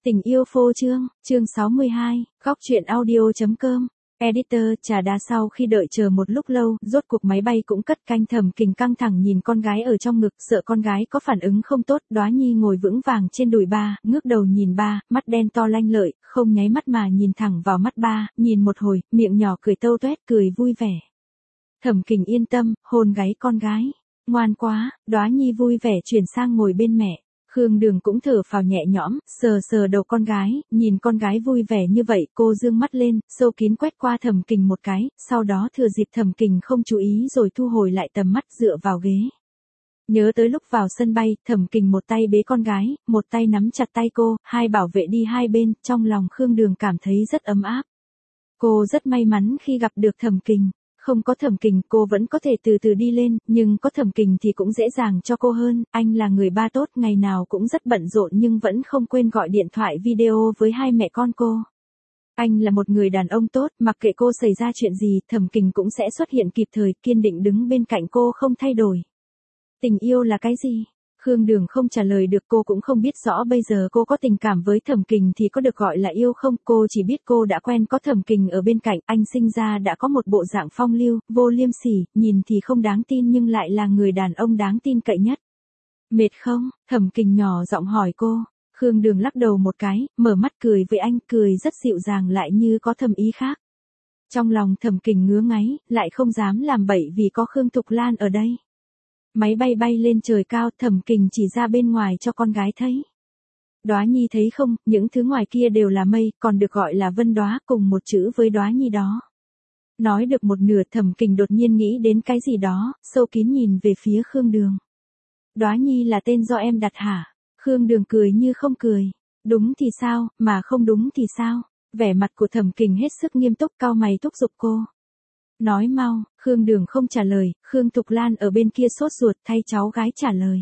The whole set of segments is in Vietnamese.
Tình yêu phô trương, chương 62, góc truyện audio.com. Editor trà đá sau khi đợi chờ một lúc lâu, rốt cuộc máy bay cũng cất canh. Thẩm Kình căng thẳng nhìn con gái ở trong ngực, sợ con gái có phản ứng không tốt. Đóa Nhi ngồi vững vàng trên đùi ba, ngước đầu nhìn ba, mắt đen to lanh lợi, không nháy mắt mà nhìn thẳng vào mắt ba, nhìn một hồi, miệng nhỏ cười tâu toét, cười vui vẻ. Thẩm Kình yên tâm, hôn gáy con gái. Ngoan quá, Đóa Nhi vui vẻ chuyển sang ngồi bên mẹ. Khương Đường cũng thở phào nhẹ nhõm, sờ sờ đầu con gái, nhìn con gái vui vẻ như vậy, cô dương mắt lên, sâu kín quét qua Thẩm Kình một cái, sau đó thừa dịp Thẩm Kình không chú ý rồi thu hồi lại tầm mắt dựa vào ghế. Nhớ tới lúc vào sân bay, Thẩm Kình một tay bế con gái, một tay nắm chặt tay cô, hai bảo vệ đi hai bên, trong lòng Khương Đường cảm thấy rất ấm áp. Cô rất may mắn khi gặp được Thẩm Kình. Không có Thẩm Kình cô vẫn có thể từ từ đi lên, nhưng có Thẩm Kình thì cũng dễ dàng cho cô hơn. Anh là người ba tốt, ngày nào cũng rất bận rộn nhưng vẫn không quên gọi điện thoại video với hai mẹ con cô. Anh là một người đàn ông tốt, mặc kệ cô xảy ra chuyện gì, Thẩm Kình cũng sẽ xuất hiện kịp thời, kiên định đứng bên cạnh cô không thay đổi. Tình yêu là cái gì? Khương Đường không trả lời được, cô cũng không biết rõ bây giờ cô có tình cảm với Thẩm Kình thì có được gọi là yêu không, cô chỉ biết cô đã quen có Thẩm Kình ở bên cạnh, anh sinh ra đã có một bộ dạng phong lưu, vô liêm sỉ, nhìn thì không đáng tin nhưng lại là người đàn ông đáng tin cậy nhất. Mệt không? Thẩm Kình nhỏ giọng hỏi cô. Khương Đường lắc đầu một cái, mở mắt cười với anh, cười rất dịu dàng lại như có thầm ý khác. Trong lòng Thẩm Kình ngứa ngáy, lại không dám làm bậy vì có Khương Thục Lan ở đây. Máy bay bay lên trời cao, Thẩm Kình chỉ ra bên ngoài cho con gái thấy. Đóa Nhi thấy không, những thứ ngoài kia đều là mây, còn được gọi là vân đóa, cùng một chữ với Đóa Nhi đó. Nói được một nửa, Thẩm Kình đột nhiên nghĩ đến cái gì đó, sâu kín nhìn về phía Khương Đường. Đóa Nhi là tên do em đặt hả? Khương Đường cười như không cười. Đúng thì sao, mà không đúng thì sao? Vẻ mặt của Thẩm Kình hết sức nghiêm túc, cau mày thúc giục cô. Nói mau, Khương Đường không trả lời, Khương Thục Lan ở bên kia sốt ruột thay cháu gái trả lời.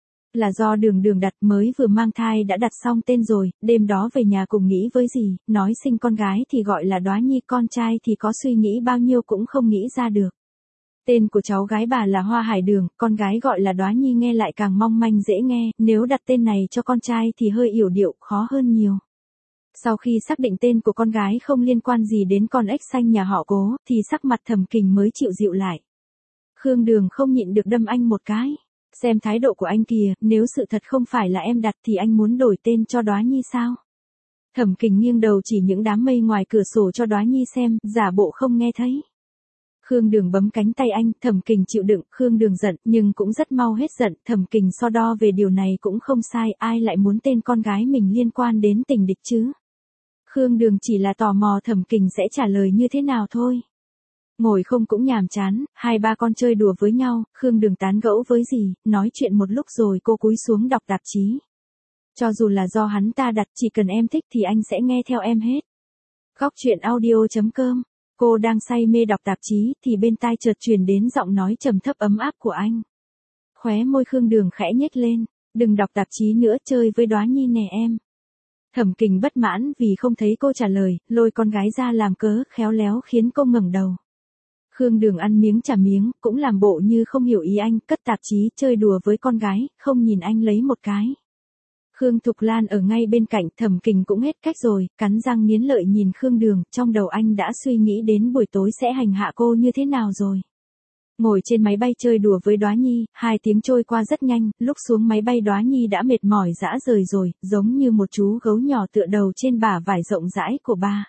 Là do Đường đặt, mới vừa mang thai đã đặt xong tên rồi, đêm đó về nhà cùng nghĩ với dì, nói sinh con gái thì gọi là Đóa Nhi, con trai thì có suy nghĩ bao nhiêu cũng không nghĩ ra được. Tên của cháu gái bà là Hoa Hải Đường, con gái gọi là Đóa Nhi nghe lại càng mong manh dễ nghe, nếu đặt tên này cho con trai thì hơi yểu điệu, khó hơn nhiều. Sau khi xác định tên của con gái không liên quan gì đến con ếch xanh nhà họ Cố, thì sắc mặt Thẩm Kình mới chịu dịu lại. Khương Đường không nhịn được đâm anh một cái. Xem thái độ của anh kìa, nếu sự thật không phải là em đặt thì anh muốn đổi tên cho Đóa Nhi sao? Thẩm Kình nghiêng đầu chỉ những đám mây ngoài cửa sổ cho Đóa Nhi xem, giả bộ không nghe thấy. Khương Đường bấm cánh tay anh, Thẩm Kình chịu đựng, Khương Đường giận, nhưng cũng rất mau hết giận, Thẩm Kình so đo về điều này cũng không sai, ai lại muốn tên con gái mình liên quan đến tình địch chứ? Khương Đường chỉ là tò mò Thẩm Kình sẽ trả lời như thế nào thôi. Ngồi không cũng nhàm chán, hai ba con chơi đùa với nhau, Khương Đường tán gẫu với dì, nói chuyện một lúc rồi cô cúi xuống đọc tạp chí. Cho dù là do hắn ta đặt, chỉ cần em thích thì anh sẽ nghe theo em hết. Góc truyện audio.com. Cô đang say mê đọc tạp chí thì bên tai chợt truyền đến giọng nói trầm thấp ấm áp của anh. Khóe môi Khương Đường khẽ nhếch lên, đừng đọc tạp chí nữa, chơi với Đóa Nhi nè em. Thẩm Kình bất mãn vì không thấy cô trả lời, lôi con gái ra làm cớ, khéo léo khiến cô ngẩng đầu. Khương Đường ăn miếng trả miếng, cũng làm bộ như không hiểu ý anh, cất tạp chí chơi đùa với con gái, không nhìn anh lấy một cái. Khương Thục Lan ở ngay bên cạnh, Thẩm Kình cũng hết cách rồi, cắn răng nghiến lợi nhìn Khương Đường, trong đầu anh đã suy nghĩ đến buổi tối sẽ hành hạ cô như thế nào rồi. Ngồi trên máy bay chơi đùa với Đóa Nhi, 2 tiếng trôi qua rất nhanh, lúc xuống máy bay Đóa Nhi đã mệt mỏi rã rời rồi, giống như một chú gấu nhỏ tựa đầu trên bả vải rộng rãi của ba.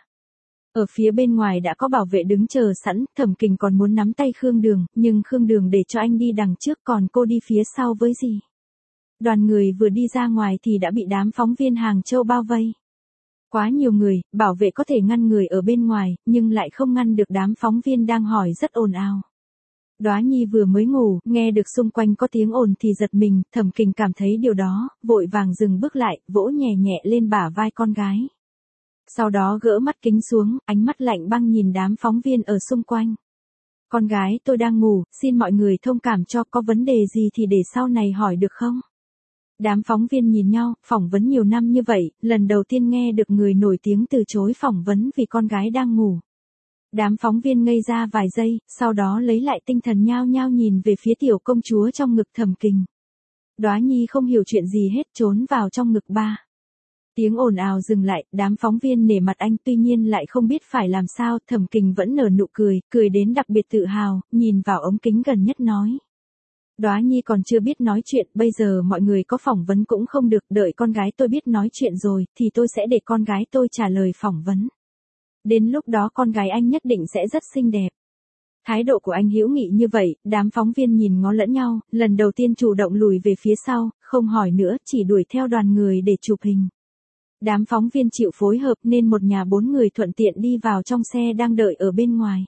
Ở phía bên ngoài đã có bảo vệ đứng chờ sẵn, Thẩm Kình còn muốn nắm tay Khương Đường, nhưng Khương Đường để cho anh đi đằng trước còn cô đi phía sau với dì. Đoàn người vừa đi ra ngoài thì đã bị đám phóng viên Hàng Châu bao vây. Quá nhiều người, bảo vệ có thể ngăn người ở bên ngoài, nhưng lại không ngăn được đám phóng viên đang hỏi rất ồn ào. Đóa Nhi vừa mới ngủ, nghe được xung quanh có tiếng ồn thì giật mình, Thẩm Kình cảm thấy điều đó, vội vàng dừng bước lại, vỗ nhẹ nhẹ lên bả vai con gái. Sau đó gỡ mắt kính xuống, ánh mắt lạnh băng nhìn đám phóng viên ở xung quanh. Con gái tôi đang ngủ, xin mọi người thông cảm cho, có vấn đề gì thì để sau này hỏi được không? Đám phóng viên nhìn nhau, phỏng vấn nhiều năm như vậy, lần đầu tiên nghe được người nổi tiếng từ chối phỏng vấn vì con gái đang ngủ. Đám phóng viên ngây ra vài giây, sau đó lấy lại tinh thần nhao nhao nhìn về phía tiểu công chúa trong ngực Thẩm Kình. Đóa Nhi không hiểu chuyện gì hết, trốn vào trong ngực ba. Tiếng ồn ào dừng lại, đám phóng viên nể mặt anh tuy nhiên lại không biết phải làm sao, Thẩm Kình vẫn nở nụ cười, cười đến đặc biệt tự hào, nhìn vào ống kính gần nhất nói. Đóa Nhi còn chưa biết nói chuyện, bây giờ mọi người có phỏng vấn cũng không được, đợi con gái tôi biết nói chuyện rồi, thì tôi sẽ để con gái tôi trả lời phỏng vấn. Đến lúc đó con gái anh nhất định sẽ rất xinh đẹp. Thái độ của anh hữu nghị như vậy, đám phóng viên nhìn ngó lẫn nhau, lần đầu tiên chủ động lùi về phía sau, không hỏi nữa, chỉ đuổi theo đoàn người để chụp hình. Đám phóng viên chịu phối hợp nên một nhà 4 người thuận tiện đi vào trong xe đang đợi ở bên ngoài.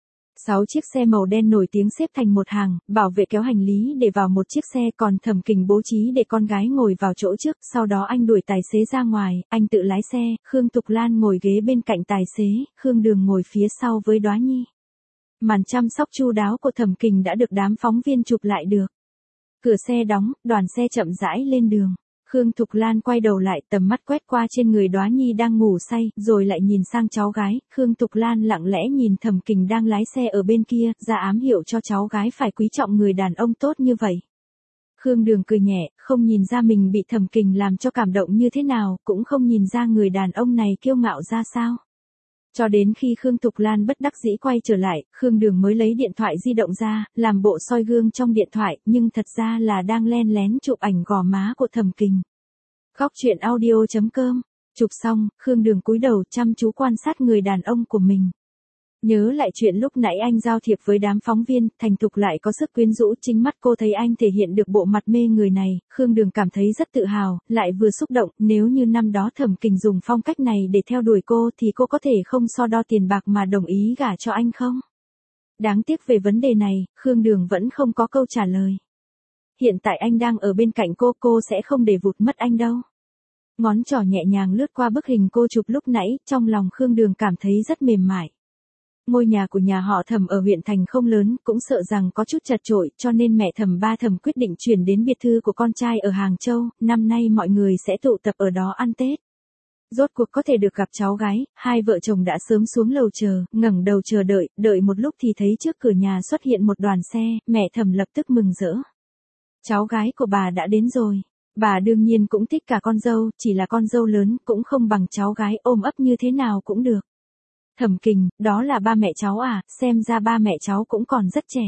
6 chiếc xe màu đen nổi tiếng xếp thành một hàng, bảo vệ kéo hành lý để vào một chiếc xe, còn Thẩm Kình bố trí để con gái ngồi vào chỗ trước, sau đó anh đuổi tài xế ra ngoài, anh tự lái xe, Khương Thục Lan ngồi ghế bên cạnh tài xế, Khương Đường ngồi phía sau với Đóa Nhi. Màn chăm sóc chu đáo của Thẩm Kình đã được đám phóng viên chụp lại được. Cửa xe đóng, đoàn xe chậm rãi lên đường. Khương Thục Lan quay đầu lại, tầm mắt quét qua trên người Đóa Nhi đang ngủ say, rồi lại nhìn sang cháu gái. Khương Thục Lan lặng lẽ nhìn Thẩm Kình đang lái xe ở bên kia, ra ám hiệu cho cháu gái phải quý trọng người đàn ông tốt như vậy. Khương Đường cười nhẹ, không nhìn ra mình bị Thẩm Kình làm cho cảm động như thế nào, cũng không nhìn ra người đàn ông này kiêu ngạo ra sao. Cho đến khi Khương Thục Lan bất đắc dĩ quay trở lại, Khương Đường mới lấy điện thoại di động ra, làm bộ soi gương trong điện thoại, nhưng thật ra là đang len lén chụp ảnh gò má của Thẩm Kình. Góc truyện audio.com. Chụp xong, Khương Đường cúi đầu chăm chú quan sát người đàn ông của mình. Nhớ lại chuyện lúc nãy anh giao thiệp với đám phóng viên, thành thục lại có sức quyến rũ, chính mắt cô thấy anh thể hiện được bộ mặt mê người này, Khương Đường cảm thấy rất tự hào, lại vừa xúc động, nếu như năm đó Thẩm Kình dùng phong cách này để theo đuổi cô thì cô có thể không so đo tiền bạc mà đồng ý gả cho anh không? Đáng tiếc về vấn đề này, Khương Đường vẫn không có câu trả lời. Hiện tại anh đang ở bên cạnh cô sẽ không để vụt mất anh đâu. Ngón trỏ nhẹ nhàng lướt qua bức hình cô chụp lúc nãy, trong lòng Khương Đường cảm thấy rất mềm mại. Ngôi nhà của nhà họ Thẩm ở huyện thành không lớn, cũng sợ rằng có chút chật chội, cho nên mẹ Thẩm ba Thẩm quyết định chuyển đến biệt thự của con trai ở Hàng Châu, năm nay mọi người sẽ tụ tập ở đó ăn Tết. Rốt cuộc có thể được gặp cháu gái, hai vợ chồng đã sớm xuống lầu chờ, ngẩng đầu chờ đợi, đợi một lúc thì thấy trước cửa nhà xuất hiện một đoàn xe, mẹ Thẩm lập tức mừng rỡ. Cháu gái của bà đã đến rồi. Bà đương nhiên cũng thích cả con dâu, chỉ là con dâu lớn cũng không bằng cháu gái, ôm ấp như thế nào cũng được. Thẩm Kình, đó là ba mẹ cháu à, xem ra ba mẹ cháu cũng còn rất trẻ.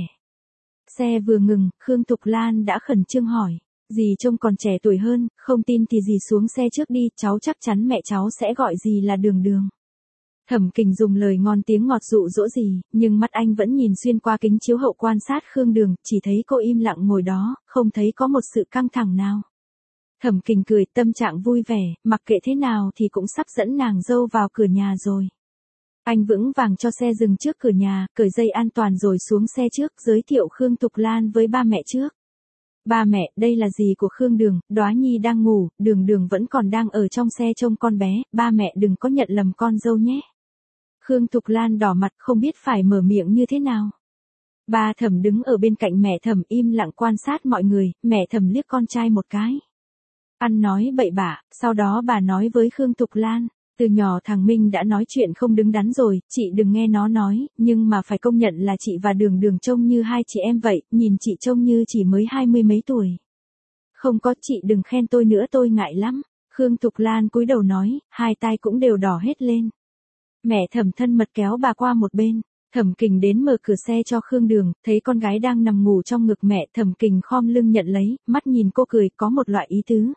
Xe vừa ngừng, Khương Thục Lan đã khẩn trương hỏi. Dì trông còn trẻ tuổi hơn, không tin thì dì xuống xe trước đi, cháu chắc chắn mẹ cháu sẽ gọi dì là Đường Đường. Thẩm Kình dùng lời ngon tiếng ngọt dụ dỗ dì, nhưng mắt anh vẫn nhìn xuyên qua kính chiếu hậu quan sát Khương Đường, chỉ thấy cô im lặng ngồi đó, không thấy có một sự căng thẳng nào. Thẩm Kình cười, tâm trạng vui vẻ, mặc kệ thế nào thì cũng sắp dẫn nàng dâu vào cửa nhà rồi. Anh vững vàng cho xe dừng trước cửa nhà, cởi dây an toàn rồi xuống xe trước, giới thiệu Khương Thục Lan với ba mẹ trước. Ba mẹ, đây là dì của Khương Đường, Đóa Nhi đang ngủ, Đường Đường vẫn còn đang ở trong xe trông con bé, ba mẹ đừng có nhận lầm con dâu nhé. Khương Thục Lan đỏ mặt không biết phải mở miệng như thế nào. Ba Thẩm đứng ở bên cạnh mẹ Thẩm im lặng quan sát mọi người, mẹ Thẩm liếc con trai một cái. Ăn nói bậy bạ, sau đó bà nói với Khương Thục Lan. Từ nhỏ thằng Minh đã nói chuyện không đứng đắn rồi, chị đừng nghe nó nói, nhưng mà phải công nhận là chị và Đường Đường trông như hai chị em vậy, nhìn chị trông như chỉ mới 20 mấy tuổi. Không có, chị đừng khen tôi nữa, tôi ngại lắm. Khương Thục Lan cúi đầu nói, hai tai cũng đều đỏ hết lên. Mẹ Thẩm thân mật kéo bà qua một bên. Thẩm Kình đến mở cửa xe cho Khương Đường, thấy con gái đang nằm ngủ trong ngực mẹ, Thẩm Kình khom lưng nhận lấy, mắt nhìn cô cười, có một loại ý tứ.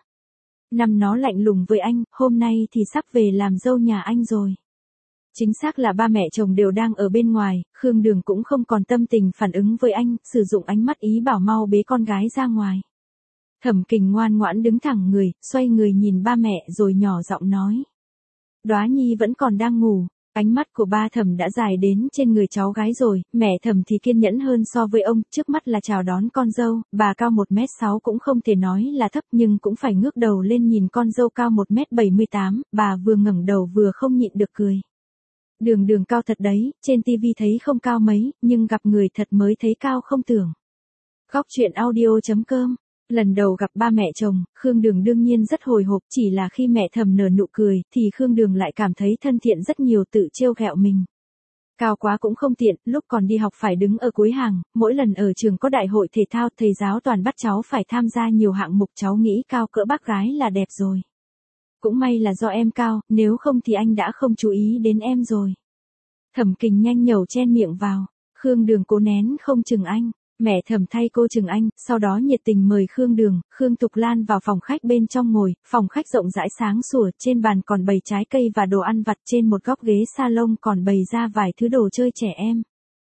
Năm nó lạnh lùng với anh, hôm nay thì sắp về làm dâu nhà anh rồi. Chính xác là ba mẹ chồng đều đang ở bên ngoài, Khương Đường cũng không còn tâm tình phản ứng với anh, sử dụng ánh mắt ý bảo mau bế con gái ra ngoài. Thẩm Kình ngoan ngoãn đứng thẳng người, xoay người nhìn ba mẹ rồi nhỏ giọng nói. Đóa Nhi vẫn còn đang ngủ. Ánh mắt của ba Thẩm đã dài đến trên người cháu gái rồi, mẹ Thẩm thì kiên nhẫn hơn so với ông, trước mắt là chào đón con dâu, bà cao 1m6 cũng không thể nói là thấp nhưng cũng phải ngước đầu lên nhìn con dâu cao 1m78, bà vừa ngẩng đầu vừa không nhịn được cười. Đường Đường cao thật đấy, trên tivi thấy không cao mấy, nhưng gặp người thật mới thấy cao không tưởng. Góc truyện audio.com. Lần đầu gặp ba mẹ chồng, Khương Đường đương nhiên rất hồi hộp, chỉ là khi mẹ Thẩm nở nụ cười, thì Khương Đường lại cảm thấy thân thiện rất nhiều, tự trêu ghẹo mình. Cao quá cũng không tiện, lúc còn đi học phải đứng ở cuối hàng, mỗi lần ở trường có đại hội thể thao, thầy giáo toàn bắt cháu phải tham gia nhiều hạng mục, cháu nghĩ cao cỡ bác gái là đẹp rồi. Cũng may là do em cao, nếu không thì anh đã không chú ý đến em rồi. Thẩm Kình nhanh nhẩu chen miệng vào. Khương Đường cố nén không chừng anh. Mẹ Thẩm thay cô chừng anh, sau đó nhiệt tình mời Khương Đường, Khương Thục Lan vào phòng khách bên trong ngồi, phòng khách rộng rãi sáng sủa, trên bàn còn bày trái cây và đồ ăn vặt, trên một góc ghế salon còn bày ra vài thứ đồ chơi trẻ em.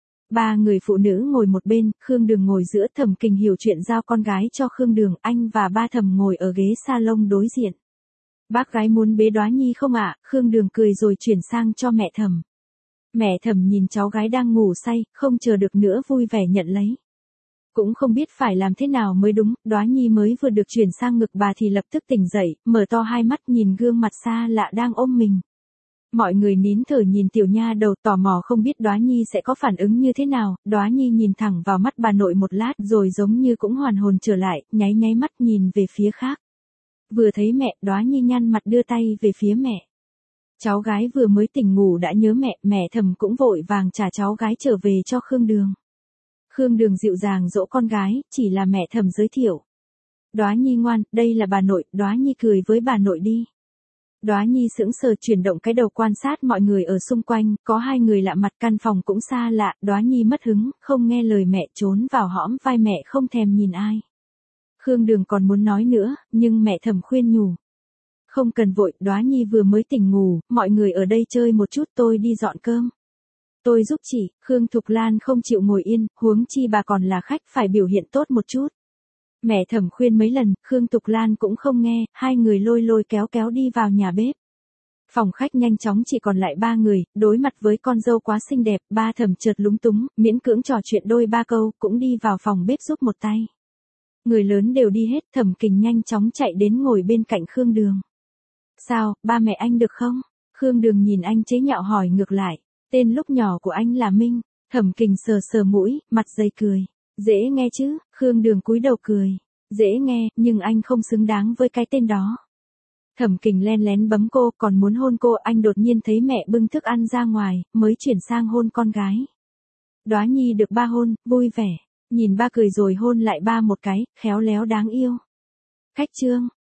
Ba người phụ nữ ngồi một bên, Khương Đường ngồi giữa, Thẩm Kình hiểu chuyện giao con gái cho Khương Đường, anh và ba Thẩm ngồi ở ghế salon đối diện. Bác gái muốn bế Đóa Nhi không ạ? Khương Đường cười rồi chuyển sang cho mẹ Thẩm. Mẹ Thẩm nhìn cháu gái đang ngủ say, không chờ được nữa vui vẻ nhận lấy. Cũng không biết phải làm thế nào mới đúng, Đóa Nhi mới vừa được chuyển sang ngực bà thì lập tức tỉnh dậy, mở to hai mắt nhìn gương mặt xa lạ đang ôm mình. Mọi người nín thở nhìn tiểu nha đầu, tò mò không biết Đóa Nhi sẽ có phản ứng như thế nào. Đóa Nhi nhìn thẳng vào mắt bà nội một lát rồi giống như cũng hoàn hồn trở lại, nháy nháy mắt nhìn về phía khác. Vừa thấy mẹ, Đóa Nhi nhăn mặt đưa tay về phía mẹ. Cháu gái vừa mới tỉnh ngủ đã nhớ mẹ, mẹ Thẩm cũng vội vàng trả cháu gái trở về cho Khương Đường. Khương Đường dịu dàng dỗ con gái, chỉ là mẹ Thẩm giới thiệu. Đóa Nhi ngoan, đây là bà nội, Đóa Nhi cười với bà nội đi. Đóa Nhi sững sờ chuyển động cái đầu quan sát mọi người ở xung quanh, có hai người lạ mặt, căn phòng cũng xa lạ, Đóa Nhi mất hứng, không nghe lời mẹ trốn vào hõm vai mẹ không thèm nhìn ai. Khương Đường còn muốn nói nữa, nhưng mẹ Thẩm khuyên nhủ. Không cần vội, Đóa Nhi vừa mới tỉnh ngủ, mọi người ở đây chơi một chút, tôi đi dọn cơm. Tôi giúp chị. Khương Thục Lan không chịu ngồi yên, huống chi bà còn là khách, phải biểu hiện tốt một chút. Mẹ Thẩm khuyên mấy lần, Khương Thục Lan cũng không nghe, hai người lôi lôi kéo kéo đi vào nhà bếp. Phòng khách nhanh chóng chỉ còn lại ba người, đối mặt với con dâu quá xinh đẹp, ba Thẩm chợt lúng túng, miễn cưỡng trò chuyện đôi ba câu, cũng đi vào phòng bếp giúp một tay. Người lớn đều đi hết, Thẩm Kình nhanh chóng chạy đến ngồi bên cạnh Khương Đường. Sao, ba mẹ anh được không? Khương Đường nhìn anh chế nhạo hỏi ngược lại. Tên lúc nhỏ của anh là Minh. Thẩm Kình sờ sờ mũi, mặt dày cười. Dễ nghe chứ? Khương Đường cúi đầu cười. Dễ nghe, nhưng anh không xứng đáng với cái tên đó. Thẩm Kình len lén bấm cô, còn muốn hôn cô, anh đột nhiên thấy mẹ bưng thức ăn ra ngoài, mới chuyển sang hôn con gái. Đóa Nhi được ba hôn, vui vẻ. Nhìn ba cười rồi hôn lại ba một cái, khéo léo đáng yêu. Khách trương.